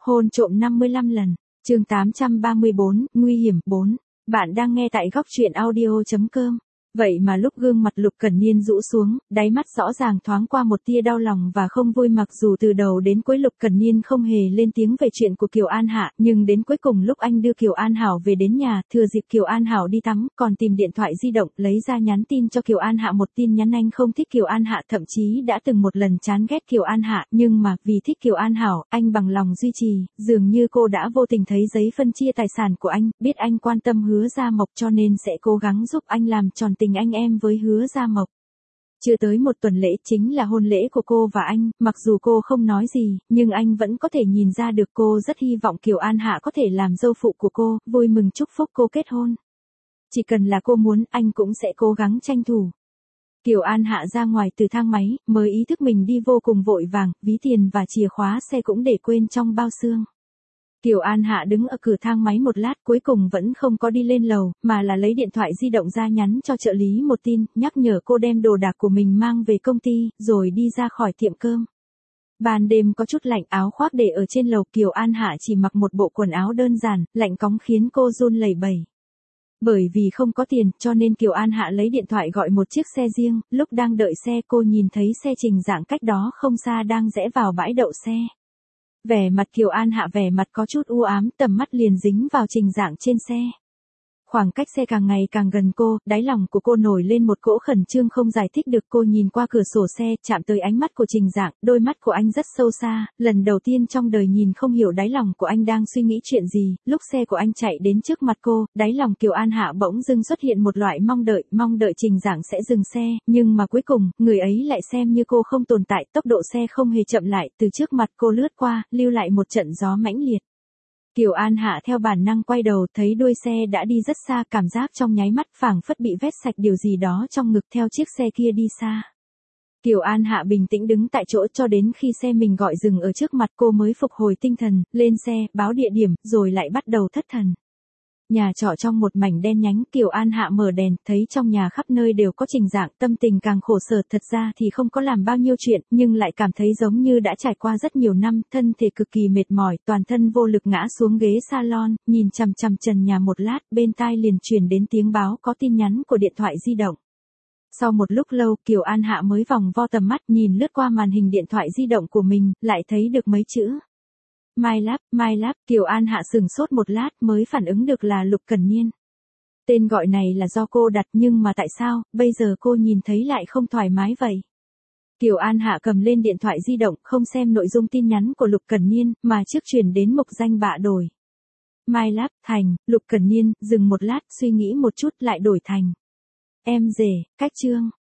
Hôn trộm 55 lần. Chương 834, nguy hiểm 4. Bạn đang nghe tại góc truyện audio.com. Vậy mà lúc gương mặt Lục Cẩn Niên rũ xuống, đáy mắt rõ ràng thoáng qua một tia đau lòng và không vui, mặc dù từ đầu đến cuối Lục Cẩn Niên không hề lên tiếng về chuyện của Kiều An Hạ, nhưng đến cuối cùng lúc anh đưa Kiều An Hảo về đến nhà, thừa dịp Kiều An Hảo đi tắm, còn tìm điện thoại di động, lấy ra nhắn tin cho Kiều An Hạ một tin nhắn: anh không thích Kiều An Hạ, thậm chí đã từng một lần chán ghét Kiều An Hạ, nhưng mà vì thích Kiều An Hảo, anh bằng lòng duy trì, dường như cô đã vô tình thấy giấy phân chia tài sản của anh, biết anh quan tâm Hứa Gia Mộc cho nên sẽ cố gắng giúp anh làm tròn tình anh em với Hứa Gia Mộc. Chưa tới một tuần lễ chính là hôn lễ của cô và anh, mặc dù cô không nói gì, nhưng anh vẫn có thể nhìn ra được cô rất hy vọng Kiều An Hạ có thể làm dâu phụ của cô, vui mừng chúc phúc cô kết hôn. Chỉ cần là cô muốn, anh cũng sẽ cố gắng tranh thủ. Kiều An Hạ ra ngoài từ thang máy, mới ý thức mình đi vô cùng vội vàng, ví tiền và chìa khóa xe cũng để quên trong bao xương. Kiều An Hạ đứng ở cửa thang máy một lát, cuối cùng vẫn không có đi lên lầu, mà là lấy điện thoại di động ra nhắn cho trợ lý một tin, nhắc nhở cô đem đồ đạc của mình mang về công ty, rồi đi ra khỏi tiệm cơm. Ban đêm có chút lạnh, áo khoác để ở trên lầu, Kiều An Hạ chỉ mặc một bộ quần áo đơn giản, lạnh cóng khiến cô run lẩy bẩy. Bởi vì không có tiền, cho nên Kiều An Hạ lấy điện thoại gọi một chiếc xe riêng, lúc đang đợi xe cô nhìn thấy xe Trình Dạng cách đó không xa đang rẽ vào bãi đậu xe. Vẻ mặt Kiều An Hạ vẻ mặt có chút u ám, tầm mắt liền dính vào Trình Dạng trên xe. Khoảng cách xe càng ngày càng gần cô, đáy lòng của cô nổi lên một cỗ khẩn trương không giải thích được. Cô nhìn qua cửa sổ xe, chạm tới ánh mắt của Trình Dạng, đôi mắt của anh rất sâu xa, lần đầu tiên trong đời nhìn không hiểu đáy lòng của anh đang suy nghĩ chuyện gì. Lúc xe của anh chạy đến trước mặt cô, đáy lòng Kiều An Hạ bỗng dưng xuất hiện một loại mong đợi Trình Dạng sẽ dừng xe, nhưng mà cuối cùng, người ấy lại xem như cô không tồn tại, tốc độ xe không hề chậm lại, từ trước mặt cô lướt qua, lưu lại một trận gió mãnh liệt. Kiều An Hạ theo bản năng quay đầu, thấy đuôi xe đã đi rất xa, cảm giác trong nháy mắt phảng phất bị vét sạch điều gì đó trong ngực theo chiếc xe kia đi xa. Kiều An Hạ bình tĩnh đứng tại chỗ cho đến khi xe mình gọi dừng ở trước mặt cô mới phục hồi tinh thần, lên xe, báo địa điểm, rồi lại bắt đầu thất thần. Nhà trọ trong một mảnh đen nhánh, Kiều An Hạ mở đèn, thấy trong nhà khắp nơi đều có Trình Dạng, tâm tình càng khổ sở. Thật ra thì không có làm bao nhiêu chuyện, nhưng lại cảm thấy giống như đã trải qua rất nhiều năm, thân thể cực kỳ mệt mỏi, toàn thân vô lực ngã xuống ghế salon, nhìn chằm chằm trần nhà một lát, bên tai liền truyền đến tiếng báo có tin nhắn của điện thoại di động. Sau một lúc lâu, Kiều An Hạ mới vòng vo tầm mắt, nhìn lướt qua màn hình điện thoại di động của mình, lại thấy được mấy chữ. My Love, Kiều An Hạ sửng sốt một lát mới phản ứng được là Lục Cẩn Niên. Tên gọi này là do cô đặt, nhưng mà tại sao, bây giờ cô nhìn thấy lại không thoải mái vậy? Kiều An Hạ cầm lên điện thoại di động, không xem nội dung tin nhắn của Lục Cẩn Niên, mà trước chuyển đến mục danh bạ đổi. My Love, thành, Lục Cẩn Niên, dừng một lát, suy nghĩ một chút lại đổi thành. Em rể, cách chương.